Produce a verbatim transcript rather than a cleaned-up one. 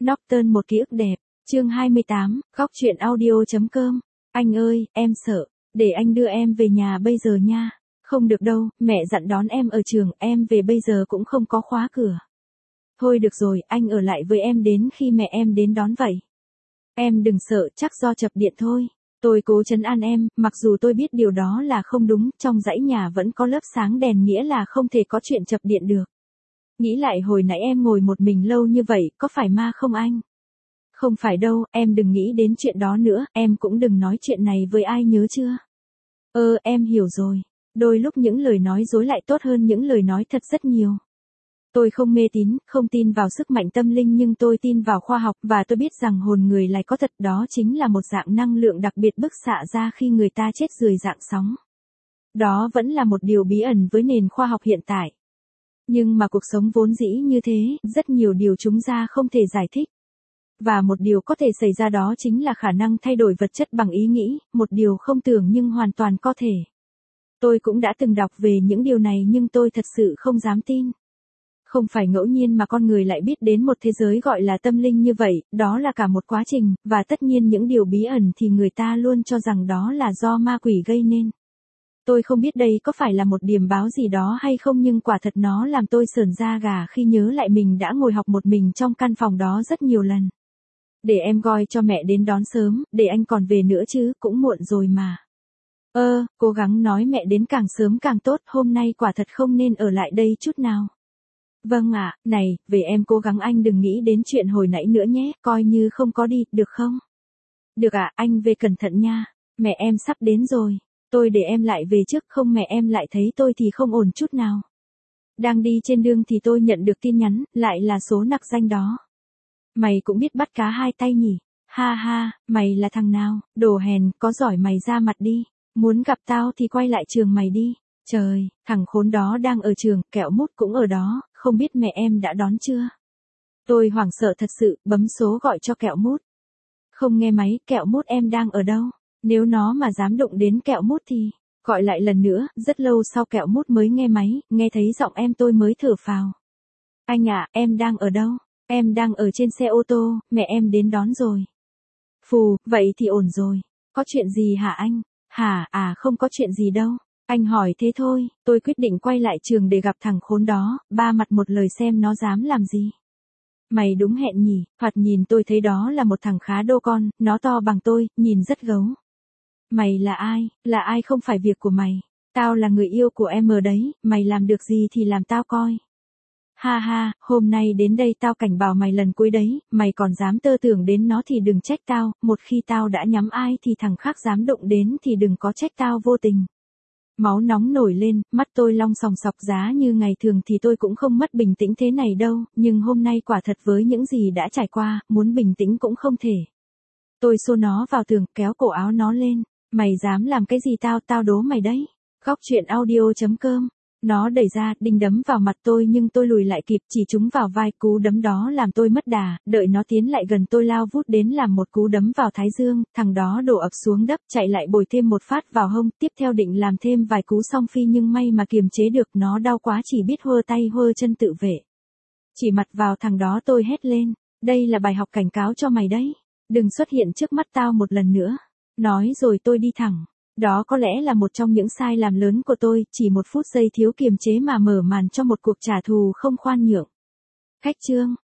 Norton một ký ức đẹp, chương hai mươi tám, góc chuyện audio.com. Anh ơi, em sợ, để anh đưa em về nhà bây giờ nha. Không được đâu, mẹ dặn đón em ở trường, em về bây giờ cũng không có khóa cửa. Thôi được rồi, anh ở lại với em đến khi mẹ em đến đón vậy. Em đừng sợ, chắc do chập điện thôi. Tôi cố trấn an em, mặc dù tôi biết điều đó là không đúng, trong dãy nhà vẫn có lớp sáng đèn nghĩa là không thể có chuyện chập điện được. Nghĩ lại hồi nãy em ngồi một mình lâu như vậy, có phải ma không anh? Không phải đâu, em đừng nghĩ đến chuyện đó nữa, em cũng đừng nói chuyện này với ai nhớ chưa? Ơ, em hiểu rồi. Đôi lúc những lời nói dối lại tốt hơn những lời nói thật rất nhiều. Tôi không mê tín, không tin vào sức mạnh tâm linh nhưng tôi tin vào khoa học và tôi biết rằng hồn người lại có thật, đó chính là một dạng năng lượng đặc biệt bức xạ ra khi người ta chết dưới dạng sóng. Đó vẫn là một điều bí ẩn với nền khoa học hiện tại. Nhưng mà cuộc sống vốn dĩ như thế, rất nhiều điều chúng ta không thể giải thích. Và một điều có thể xảy ra đó chính là khả năng thay đổi vật chất bằng ý nghĩ, một điều không tưởng nhưng hoàn toàn có thể. Tôi cũng đã từng đọc về những điều này nhưng tôi thật sự không dám tin. Không phải ngẫu nhiên mà con người lại biết đến một thế giới gọi là tâm linh như vậy, đó là cả một quá trình, và tất nhiên những điều bí ẩn thì người ta luôn cho rằng đó là do ma quỷ gây nên. Tôi không biết đây có phải là một điểm báo gì đó hay không nhưng quả thật nó làm tôi sởn da gà khi nhớ lại mình đã ngồi học một mình trong căn phòng đó rất nhiều lần. Để em gọi cho mẹ đến đón sớm, để anh còn về nữa chứ, cũng muộn rồi mà. Ơ, cố gắng nói mẹ đến càng sớm càng tốt, hôm nay quả thật không nên ở lại đây chút nào. Vâng ạ, này, về em cố gắng anh đừng nghĩ đến chuyện hồi nãy nữa nhé, coi như không có đi, được không? Được ạ, anh về cẩn thận nha, mẹ em sắp đến rồi. Tôi để em lại về trước không mẹ em lại thấy tôi thì không ổn chút nào. Đang đi trên đường thì tôi nhận được tin nhắn, lại là số nặc danh đó. Mày cũng biết bắt cá hai tay nhỉ? Ha ha, mày là thằng nào, đồ hèn, có giỏi mày ra mặt đi. Muốn gặp tao thì quay lại trường mày đi. Trời, thằng khốn đó đang ở trường, kẹo mút cũng ở đó, không biết mẹ em đã đón chưa? Tôi hoảng sợ thật sự, bấm số gọi cho kẹo mút. Không nghe máy, kẹo mút em đang ở đâu? Nếu nó mà dám đụng đến kẹo mút thì, gọi lại lần nữa, rất lâu sau kẹo mút mới nghe máy, nghe thấy giọng em tôi mới thở phào. Anh ạ, em đang ở đâu? Em đang ở trên xe ô tô, mẹ em đến đón rồi. Phù, vậy thì ổn rồi. Có chuyện gì hả anh? Hả, à không có chuyện gì đâu. Anh hỏi thế thôi, tôi quyết định quay lại trường để gặp thằng khốn đó, ba mặt một lời xem nó dám làm gì. Mày đúng hẹn nhỉ, thoạt nhìn tôi thấy đó là một thằng khá đô con, nó to bằng tôi, nhìn rất gấu. Mày là ai, là ai không phải việc của mày. Tao là người yêu của em ở đấy, mày làm được gì thì làm tao coi. Ha ha, hôm nay đến đây tao cảnh báo mày lần cuối đấy, mày còn dám tơ tưởng đến nó thì đừng trách tao, một khi tao đã nhắm ai thì thằng khác dám động đến thì đừng có trách tao vô tình. Máu nóng nổi lên, mắt tôi long sòng sọc, giá như ngày thường thì tôi cũng không mất bình tĩnh thế này đâu, nhưng hôm nay quả thật với những gì đã trải qua, muốn bình tĩnh cũng không thể. Tôi xô nó vào tường, kéo cổ áo nó lên. Mày dám làm cái gì tao, tao đố mày đấy. Góc chuyện audio.com. Nó đẩy ra, định đấm vào mặt tôi nhưng tôi lùi lại kịp, chỉ trúng vào vai, cú đấm đó làm tôi mất đà, đợi nó tiến lại gần tôi lao vút đến làm một cú đấm vào thái dương, thằng đó đổ ập xuống đất, chạy lại bồi thêm một phát vào hông, tiếp theo định làm thêm vài cú song phi nhưng may mà kiềm chế được, nó đau quá chỉ biết hơ tay hơ chân tự vệ. Chỉ mặt vào thằng đó tôi hét lên, đây là bài học cảnh cáo cho mày đấy, đừng xuất hiện trước mắt tao một lần nữa. Nói rồi tôi đi thẳng. Đó có lẽ là một trong những sai làm lớn của tôi, chỉ một phút giây thiếu kiềm chế mà mở màn cho một cuộc trả thù không khoan nhượng. Khách chương.